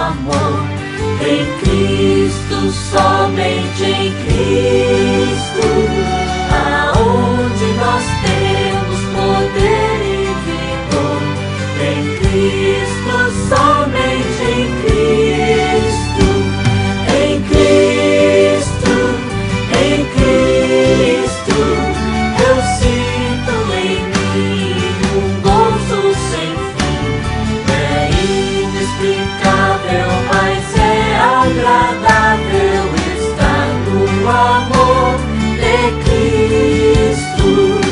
amor. Em Cristo, somente em Cristo, aonde nós temos poder e vigor. Em Cristo, somente em Cristo, em Cristo, em Cristo, eu sinto em mim um gozo sem fim. É inexplicável, mas é agradável estar no amor de Cristo.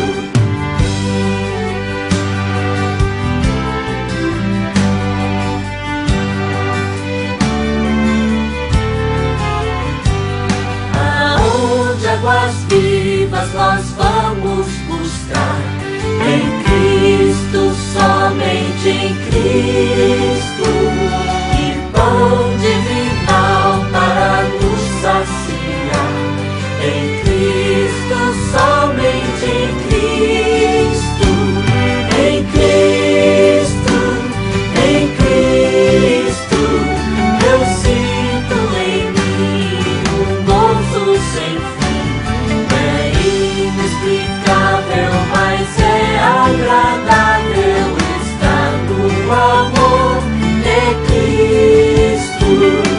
Aonde águas vivas nós vamos buscar, em Cristo, somente em Cristo, e pão divinal para nos saciar. Em Cristo, somente em Cristo, em Cristo, em Cristo, eu sinto em mim um gozo sem fim. É inexplicável, mas é agradável estar no amor de Cristo.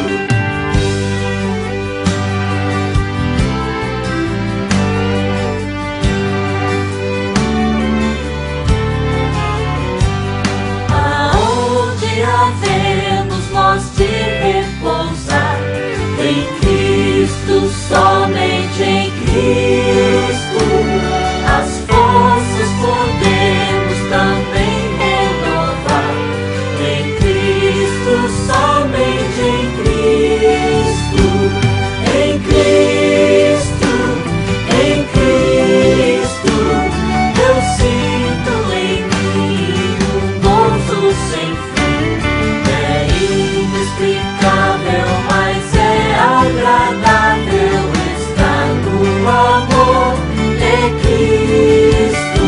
Aonde havemos nós de repousar, em Cristo, somente em Cristo, as forças podemos também renovar. Em Cristo, somente em Cristo, em Cristo, em Cristo, eu sinto em mim um gozo sem fim. É inexplicável, mas é agradável estar no amor de Cristo.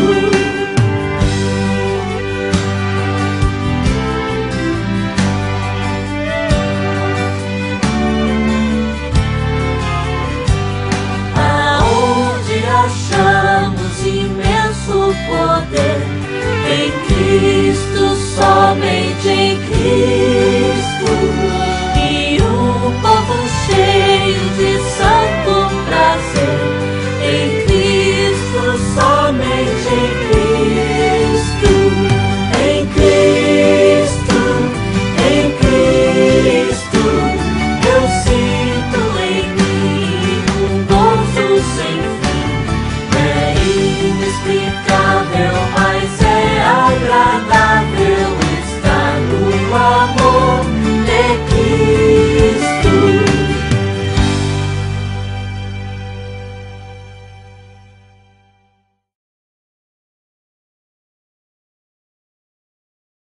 Aonde achamos imenso poder, em Cristo, somente em Cristo.